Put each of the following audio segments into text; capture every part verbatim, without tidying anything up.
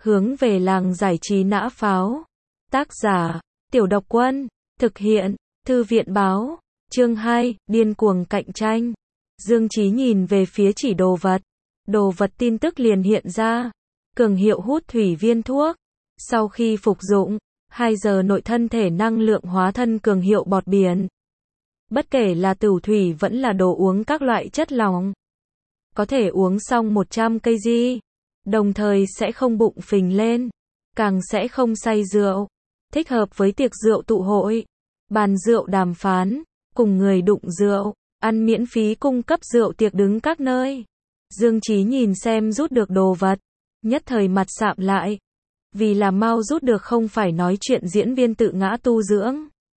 Hướng về làng giải trí nã pháo. Tác giả, Tiểu Độc Quân. Thực hiện, Thư viện báo. Chương hai, điên cuồng cạnh tranh. Dương Chí nhìn về phía chỉ đồ vật. Đồ vật tin tức liền hiện ra. Cường hiệu hút thủy viên thuốc. Sau khi phục dụng, hai giờ nội thân thể năng lượng hóa thân cường hiệu bọt biển. Bất kể là tửu thủy vẫn là đồ uống các loại chất lỏng. Có thể uống xong một trăm cây di. Đồng thời sẽ không bụng phình lên. Càng sẽ không say rượu. Thích hợp với tiệc rượu tụ hội. Bàn rượu đàm phán. Cùng người đụng rượu. Ăn miễn phí cung cấp rượu tiệc đứng các nơi. Dương Chí nhìn xem rút được đồ vật. Nhất thời mặt sạm lại. Vì là mau rút được không phải nói chuyện diễn viên tự ngã tu dưỡng.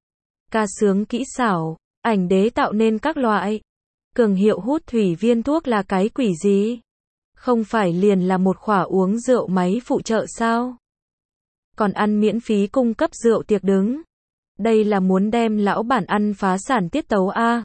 Ca sướng kỹ xảo. Ảnh đế tạo nên các loại. Cường hiệu hút thủy viên thuốc là cái quỷ gì? Không phải liền là một khỏa uống rượu máy phụ trợ sao? Còn ăn miễn phí cung cấp rượu tiệc đứng. Đây là muốn đem lão bản ăn phá sản tiết tấu a.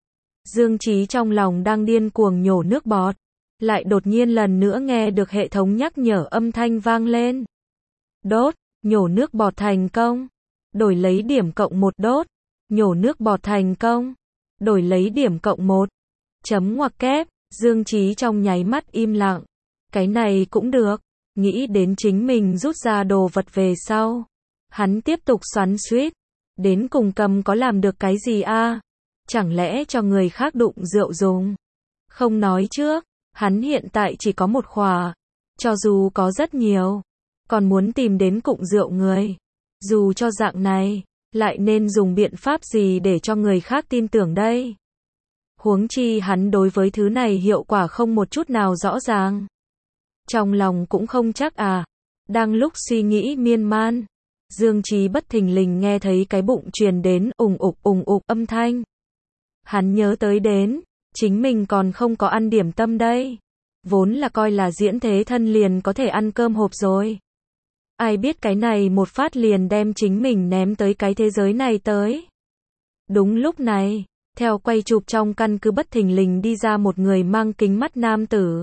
Dương Chí trong lòng đang điên cuồng nhổ nước bọt. Lại đột nhiên lần nữa nghe được hệ thống nhắc nhở âm thanh vang lên. Đốt, nhổ nước bọt thành công. Đổi lấy điểm cộng một đốt. Nhổ nước bọt thành công. Đổi lấy điểm cộng một. Chấm ngoặc kép. Dương Chí trong nháy mắt im lặng. Cái này cũng được. Nghĩ đến chính mình rút ra đồ vật về sau. Hắn tiếp tục xoắn xuýt. Đến cùng cầm có làm được cái gì a? Chẳng lẽ cho người khác đụng rượu dùng? Không nói trước. Hắn hiện tại chỉ có một khỏa. Cho dù có rất nhiều. Còn muốn tìm đến cụng rượu người. Dù cho dạng này. Lại nên dùng biện pháp gì để cho người khác tin tưởng đây? Huống chi hắn đối với thứ này hiệu quả không một chút nào rõ ràng. Trong lòng cũng không chắc à. Đang lúc suy nghĩ miên man. Dương Chí bất thình lình nghe thấy cái bụng truyền đến ùng ục ùng ục âm thanh. Hắn nhớ tới đến. Chính mình còn không có ăn điểm tâm đây. Vốn là coi là diễn thế thân liền có thể ăn cơm hộp rồi. Ai biết cái này một phát liền đem chính mình ném tới cái thế giới này tới. Đúng lúc này, theo quay chụp trong căn cứ bất thình lình đi ra một người mang kính mắt nam tử.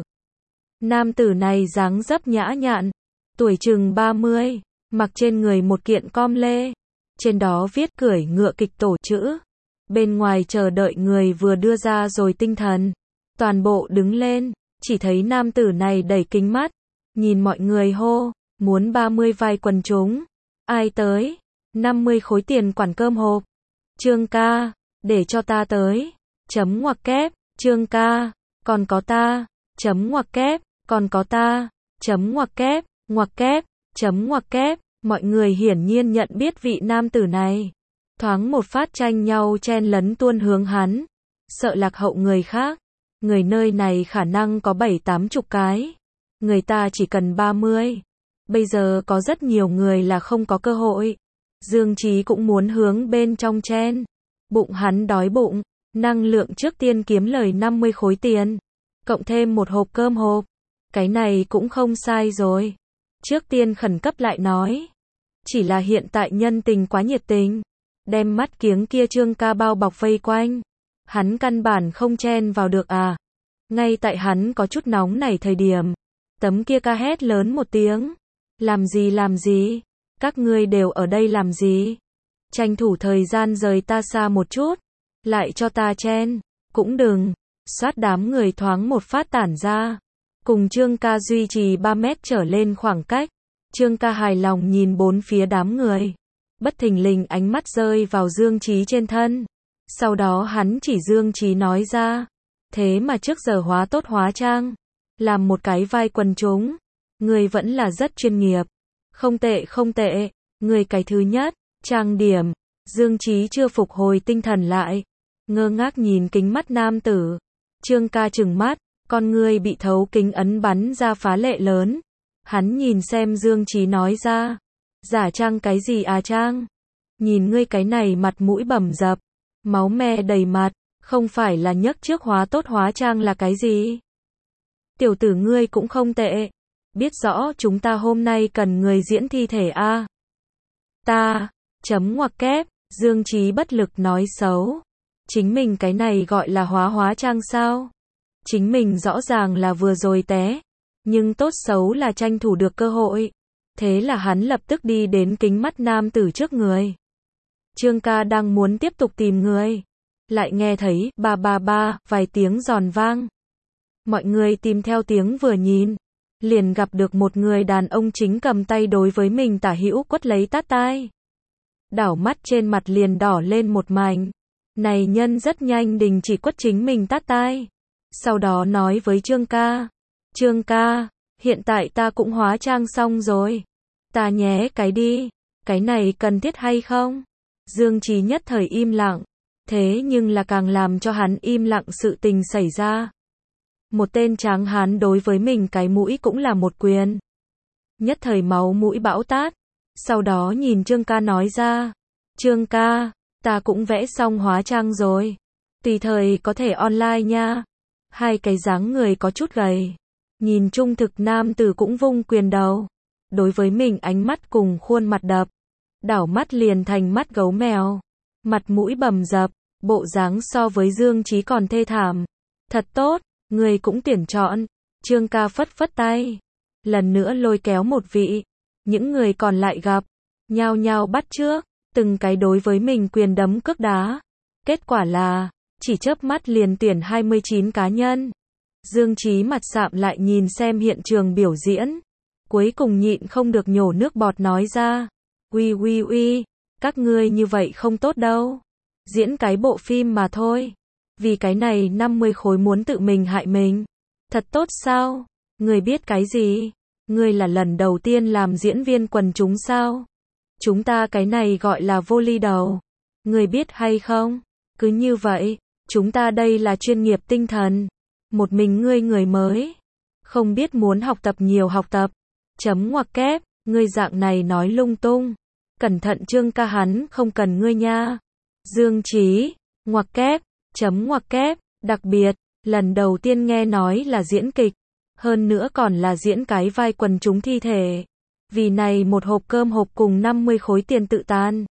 Nam tử này dáng dấp nhã nhặn, tuổi chừng ba mươi, mặc trên người một kiện com lê. Trên đó viết cưỡi ngựa kịch tổ chữ. Bên ngoài chờ đợi người vừa đưa ra rồi tinh thần. Toàn bộ đứng lên, chỉ thấy nam tử này đẩy kính mắt. Nhìn mọi người hô. Muốn ba mươi vai quần chúng. Ai tới? năm mươi khối tiền quản cơm hộp. Trương ca, để cho ta tới. Chấm ngoặc kép, Trương ca, còn có ta. Chấm ngoặc kép, còn có ta. Chấm ngoặc kép, ngoặc kép, chấm ngoặc kép. Mọi người hiển nhiên nhận biết vị nam tử này. Thoáng một phát tranh nhau chen lấn tuôn hướng hắn. Sợ lạc hậu người khác. Người nơi này khả năng có bảy tám chục cái. Người ta chỉ cần ba mươi. Bây giờ có rất nhiều người là không có cơ hội. Dương Chí cũng muốn hướng bên trong chen. Bụng hắn đói bụng. Năng lượng trước tiên kiếm lời năm mươi khối tiền. Cộng thêm một hộp cơm hộp. Cái này cũng không sai rồi. Trước tiên khẩn cấp lại nói. Chỉ là hiện tại nhân tình quá nhiệt tình. Đem mắt kiếng kia Trương ca bao bọc vây quanh. Hắn căn bản không chen vào được à. Ngay tại hắn có chút nóng nảy thời điểm. Tấm kia ca hét lớn một tiếng. Làm gì làm gì? Các ngươi đều ở đây làm gì? Tranh thủ thời gian rời ta xa một chút. Lại cho ta chen. Cũng đừng. Xoát đám người thoáng một phát tản ra. Cùng Trương ca duy trì ba mét trở lên khoảng cách. Trương ca hài lòng nhìn bốn phía đám người. Bất thình lình ánh mắt rơi vào Dương Chí trên thân. Sau đó hắn chỉ Dương Chí nói ra. Thế mà trước giờ hóa tốt hóa trang. Làm một cái vai quần chúng. Người vẫn là rất chuyên nghiệp. Không tệ không tệ. Người cái thứ nhất. Trang điểm. Dương Chí chưa phục hồi tinh thần lại. Ngơ ngác nhìn kính mắt nam tử. Trương ca trừng mắt. Con ngươi bị thấu kính ấn bắn ra phá lệ lớn. Hắn nhìn xem Dương Chí nói ra. Giả trang cái gì à trang? Nhìn ngươi cái này mặt mũi bầm dập. Máu me đầy mặt. Không phải là nhấc trước hóa tốt hóa trang là cái gì? Tiểu tử ngươi cũng không tệ. Biết rõ chúng ta hôm nay cần người diễn thi thể a. Ta, chấm ngoặc kép, Dương Chí bất lực nói xấu. Chính mình cái này gọi là hóa hóa trang sao? Chính mình rõ ràng là vừa rồi té. Nhưng tốt xấu là tranh thủ được cơ hội. Thế là hắn lập tức đi đến kính mắt nam tử trước người. Trương ca đang muốn tiếp tục tìm người. Lại nghe thấy ba ba ba vài tiếng giòn vang. Mọi người tìm theo tiếng vừa nhìn. Liền gặp được một người đàn ông chính cầm tay đối với mình tả hữu quất lấy tát tai. Đảo mắt trên mặt liền đỏ lên một mảnh. Này nhân rất nhanh đình chỉ quất chính mình tát tai. Sau đó nói với Trương ca. Trương ca, hiện tại ta cũng hóa trang xong rồi. Ta nhé cái đi. Cái này cần thiết hay không? Dương Chí nhất thời im lặng. Thế nhưng là càng làm cho hắn im lặng sự tình xảy ra. Một tên tráng hán đối với mình cái mũi cũng là một quyền. Nhất thời máu mũi bão tát. Sau đó nhìn Trương ca nói ra. Trương ca, ta cũng vẽ xong hóa trang rồi. Tùy thời có thể online nha. Hai cái dáng người có chút gầy. Nhìn trung thực nam tử cũng vung quyền đầu. Đối với mình ánh mắt cùng khuôn mặt đập. Đảo mắt liền thành mắt gấu mèo. Mặt mũi bầm dập. Bộ dáng so với Dương Chí còn thê thảm. Thật tốt, người cũng tuyển chọn. Trương ca phất phất tay. Lần nữa lôi kéo một vị. Những người còn lại gặp. Nhao nhao bắt chước. Từng cái đối với mình quyền đấm cước đá. Kết quả là, chỉ chớp mắt liền tuyển hai mươi chín cá nhân. Dương Chí mặt sạm lại nhìn xem hiện trường biểu diễn. Cuối cùng nhịn không được nhổ nước bọt nói ra. Uy uy uy, các ngươi như vậy không tốt đâu. Diễn cái bộ phim mà thôi. Vì cái này năm mươi khối muốn tự mình hại mình. Thật tốt sao? Người biết cái gì? Người là lần đầu tiên làm diễn viên quần chúng sao? Chúng ta cái này gọi là vô ly đầu. Người biết hay không? Cứ như vậy, chúng ta đây là chuyên nghiệp tinh thần. Một mình ngươi người mới. Không biết muốn học tập nhiều học tập. Chấm ngoặc kép, ngươi dạng này nói lung tung. Cẩn thận Trương ca hắn không cần ngươi nha. Dương Chí, ngoặc kép, chấm ngoặc kép, đặc biệt, lần đầu tiên nghe nói là diễn kịch. Hơn nữa còn là diễn cái vai quần chúng thi thể. Vì này một hộp cơm hộp cùng năm mươi khối tiền tự tan.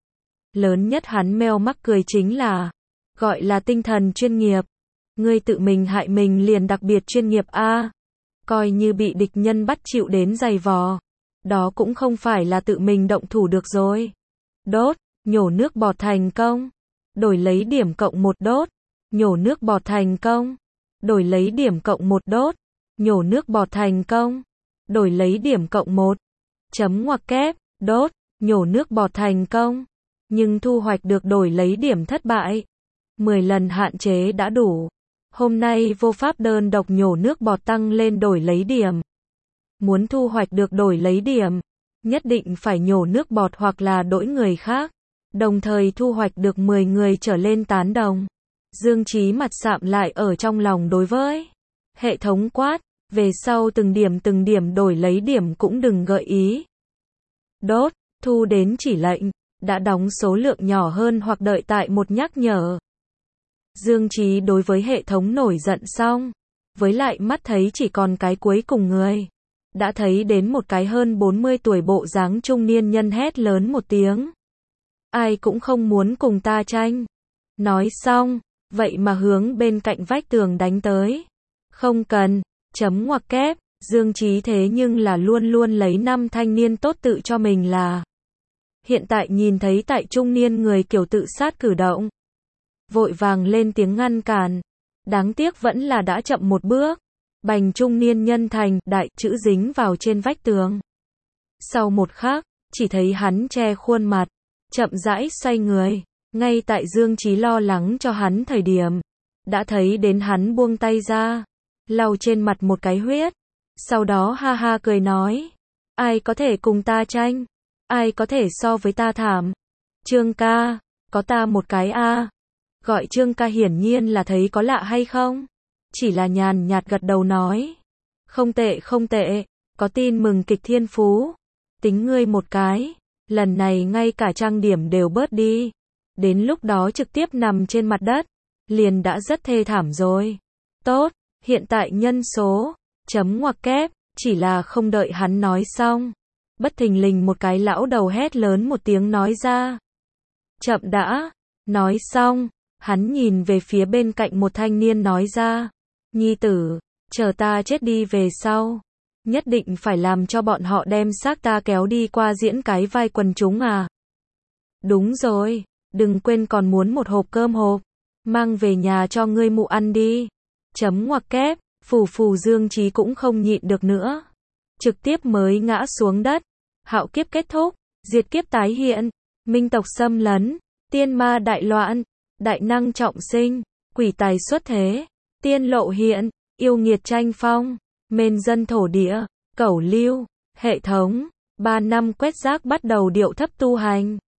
Lớn nhất hắn meo mắc cười chính là, gọi là tinh thần chuyên nghiệp. Ngươi tự mình hại mình liền đặc biệt chuyên nghiệp a. Coi như bị địch nhân bắt chịu đến giày vò. Đó cũng không phải là tự mình động thủ được rồi. Đốt, nhổ nước bọt thành công. Đổi lấy điểm cộng một đốt. Nhổ nước bọt thành công. Đổi lấy điểm cộng một đốt. Nhổ nước bọt thành công. Đổi lấy điểm cộng một. Chấm ngoặc kép, đốt, nhổ nước bọt thành công. Nhưng thu hoạch được đổi lấy điểm thất bại. mười lần hạn chế đã đủ. Hôm nay vô pháp đơn độc nhổ nước bọt tăng lên đổi lấy điểm. Muốn thu hoạch được đổi lấy điểm, nhất định phải nhổ nước bọt hoặc là đổi người khác. Đồng thời thu hoạch được mười người trở lên tán đồng. Dương Chí mặt sạm lại ở trong lòng đối với hệ thống quát. Về sau từng điểm từng điểm đổi lấy điểm cũng đừng gợi ý. Đốt, thu đến chỉ lệnh, đã đóng số lượng nhỏ hơn hoặc đợi tại một nhắc nhở. Dương Chí đối với hệ thống nổi giận xong. Với lại mắt thấy chỉ còn cái cuối cùng người. Đã thấy đến một cái hơn bốn mươi tuổi bộ dáng trung niên nhân hét lớn một tiếng. Ai cũng không muốn cùng ta tranh. Nói xong, vậy mà hướng bên cạnh vách tường đánh tới. Không cần. Chấm ngoặc kép, Dương Chí thế nhưng là luôn luôn lấy năm thanh niên tốt tự cho mình là. Hiện tại nhìn thấy tại trung niên người kiểu tự sát cử động. Vội vàng lên tiếng ngăn cản. Đáng tiếc vẫn là đã chậm một bước. Bành trung niên nhân thành đại chữ dính vào trên vách tường. Sau một khắc, chỉ thấy hắn che khuôn mặt. Chậm rãi xoay người. Ngay tại Dương Chí lo lắng cho hắn thời điểm. Đã thấy đến hắn buông tay ra. Lau trên mặt một cái huyết. Sau đó ha ha cười nói. Ai có thể cùng ta tranh? Ai có thể so với ta thảm? Trương ca, có ta một cái a. Gọi Trương ca hiển nhiên là thấy có lạ hay không? Chỉ là nhàn nhạt gật đầu nói. Không tệ không tệ, có tin mừng kịch thiên phú. Tính ngươi một cái. Lần này ngay cả trang điểm đều bớt đi. Đến lúc đó trực tiếp nằm trên mặt đất. Liền đã rất thê thảm rồi. Tốt. Hiện tại nhân số, chấm ngoặc kép, chỉ là không đợi hắn nói xong. Bất thình lình một cái lão đầu hét lớn một tiếng nói ra. Chậm đã, nói xong, hắn nhìn về phía bên cạnh một thanh niên nói ra. Nhi tử, chờ ta chết đi về sau, nhất định phải làm cho bọn họ đem xác ta kéo đi qua diễn cái vai quần chúng à. Đúng rồi, đừng quên còn muốn một hộp cơm hộp, mang về nhà cho ngươi mụ ăn đi. Chấm ngoặc kép, phù phù Dương Chí cũng không nhịn được nữa. Trực tiếp mới ngã xuống đất. Hạo kiếp kết thúc, diệt kiếp tái hiện, minh tộc xâm lấn, tiên ma đại loạn, đại năng trọng sinh, quỷ tài xuất thế, tiên lộ hiện, yêu nghiệt tranh phong, mên dân thổ địa, cẩu lưu, hệ thống, ba năm quét rác bắt đầu điệu thấp tu hành.